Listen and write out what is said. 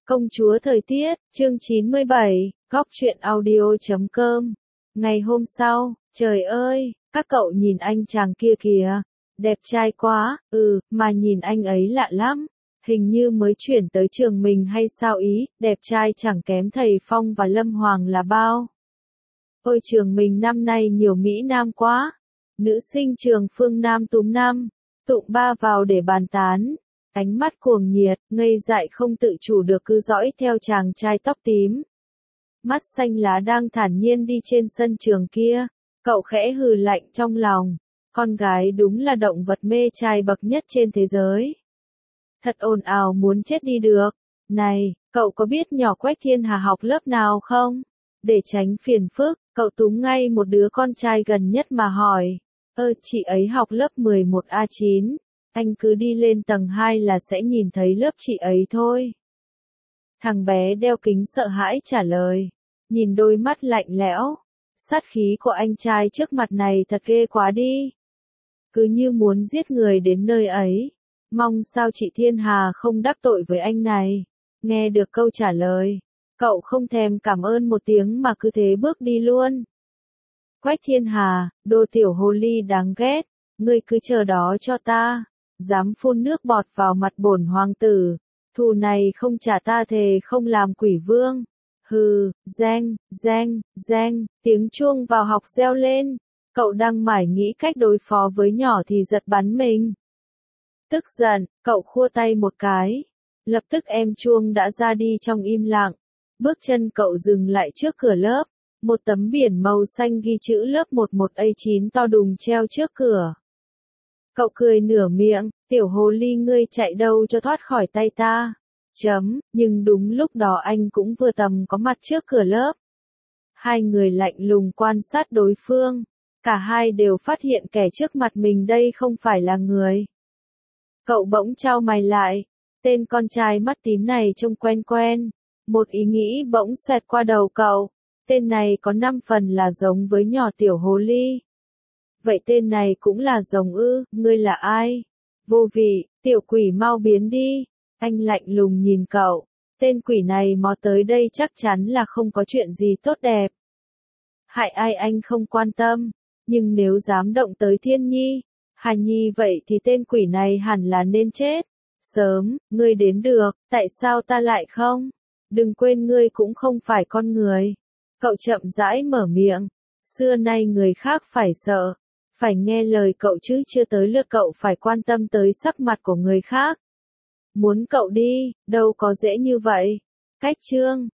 Công chúa thời tiết, chương 97, góc truyện audio.com. Ngày hôm sau, trời ơi, các cậu nhìn anh chàng kia kìa, đẹp trai quá, mà nhìn anh ấy lạ lắm, hình như mới chuyển tới trường mình hay sao ý, đẹp trai chẳng kém thầy Phong và Lâm Hoàng là bao. Ôi trường mình năm nay nhiều Mỹ Nam quá, nữ sinh trường Phương Nam túm năm, tụng ba vào để bàn tán. Ánh mắt cuồng nhiệt, ngây dại không tự chủ được cứ dõi theo chàng trai tóc tím. Mắt xanh lá đang thản nhiên đi trên sân trường kia, cậu khẽ hừ lạnh trong lòng. Con gái đúng là động vật mê trai bậc nhất trên thế giới. Thật ồn ào muốn chết đi được. Này, cậu có biết nhỏ Quách Thiên Hà học lớp nào không? Để tránh phiền phức, cậu túm ngay một đứa con trai gần nhất mà hỏi. Chị ấy học lớp 11A9. Anh cứ đi lên tầng 2 là sẽ nhìn thấy lớp chị ấy thôi. Thằng bé đeo kính sợ hãi trả lời. Nhìn đôi mắt lạnh lẽo. Sát khí của anh trai trước mặt này thật ghê quá đi. Cứ như muốn giết người đến nơi ấy. Mong sao chị Thiên Hà không đắc tội với anh này. Nghe được câu trả lời. Cậu không thèm cảm ơn một tiếng mà cứ thế bước đi luôn. Quách Thiên Hà, đồ tiểu hồ ly đáng ghét. Ngươi cứ chờ đó cho ta. Dám phun nước bọt vào mặt bổn hoàng tử, thù này không trả ta thề không làm quỷ vương. Hừ, reng, tiếng chuông vào học reo lên, cậu đang mải nghĩ cách đối phó với nhỏ thì giật bắn mình. Tức giận, cậu khua tay một cái, lập tức em chuông đã ra đi trong im lặng, bước chân cậu dừng lại trước cửa lớp, một tấm biển màu xanh ghi chữ lớp 11A9 to đùng treo trước cửa. Cậu cười nửa miệng, tiểu hồ ly ngươi chạy đâu cho thoát khỏi tay ta. Nhưng đúng lúc đó anh cũng vừa tầm có mặt trước cửa lớp. Hai người lạnh lùng quan sát đối phương. Cả hai đều phát hiện kẻ trước mặt mình đây không phải là người. Cậu bỗng chau mày lại. Tên con trai mắt tím này trông quen quen. Một ý nghĩ bỗng xoẹt qua đầu cậu. Tên này có 5 phần là giống với nhỏ tiểu hồ ly. Vậy tên này cũng là rồng ư, ngươi là ai? Vô vị, tiểu quỷ mau biến đi. Anh lạnh lùng nhìn cậu. Tên quỷ này mò tới đây chắc chắn là không có chuyện gì tốt đẹp. Hại ai anh không quan tâm. Nhưng nếu dám động tới Thiên Nhi, Hà Nhi vậy thì tên quỷ này hẳn là nên chết. Sớm, ngươi đến được, tại sao ta lại không? Đừng quên ngươi cũng không phải con người. Cậu chậm rãi mở miệng. Xưa nay người khác phải sợ. Phải nghe lời cậu chứ chưa tới lượt cậu phải quan tâm tới sắc mặt của người khác. Muốn cậu đi, đâu có dễ như vậy. Cách chương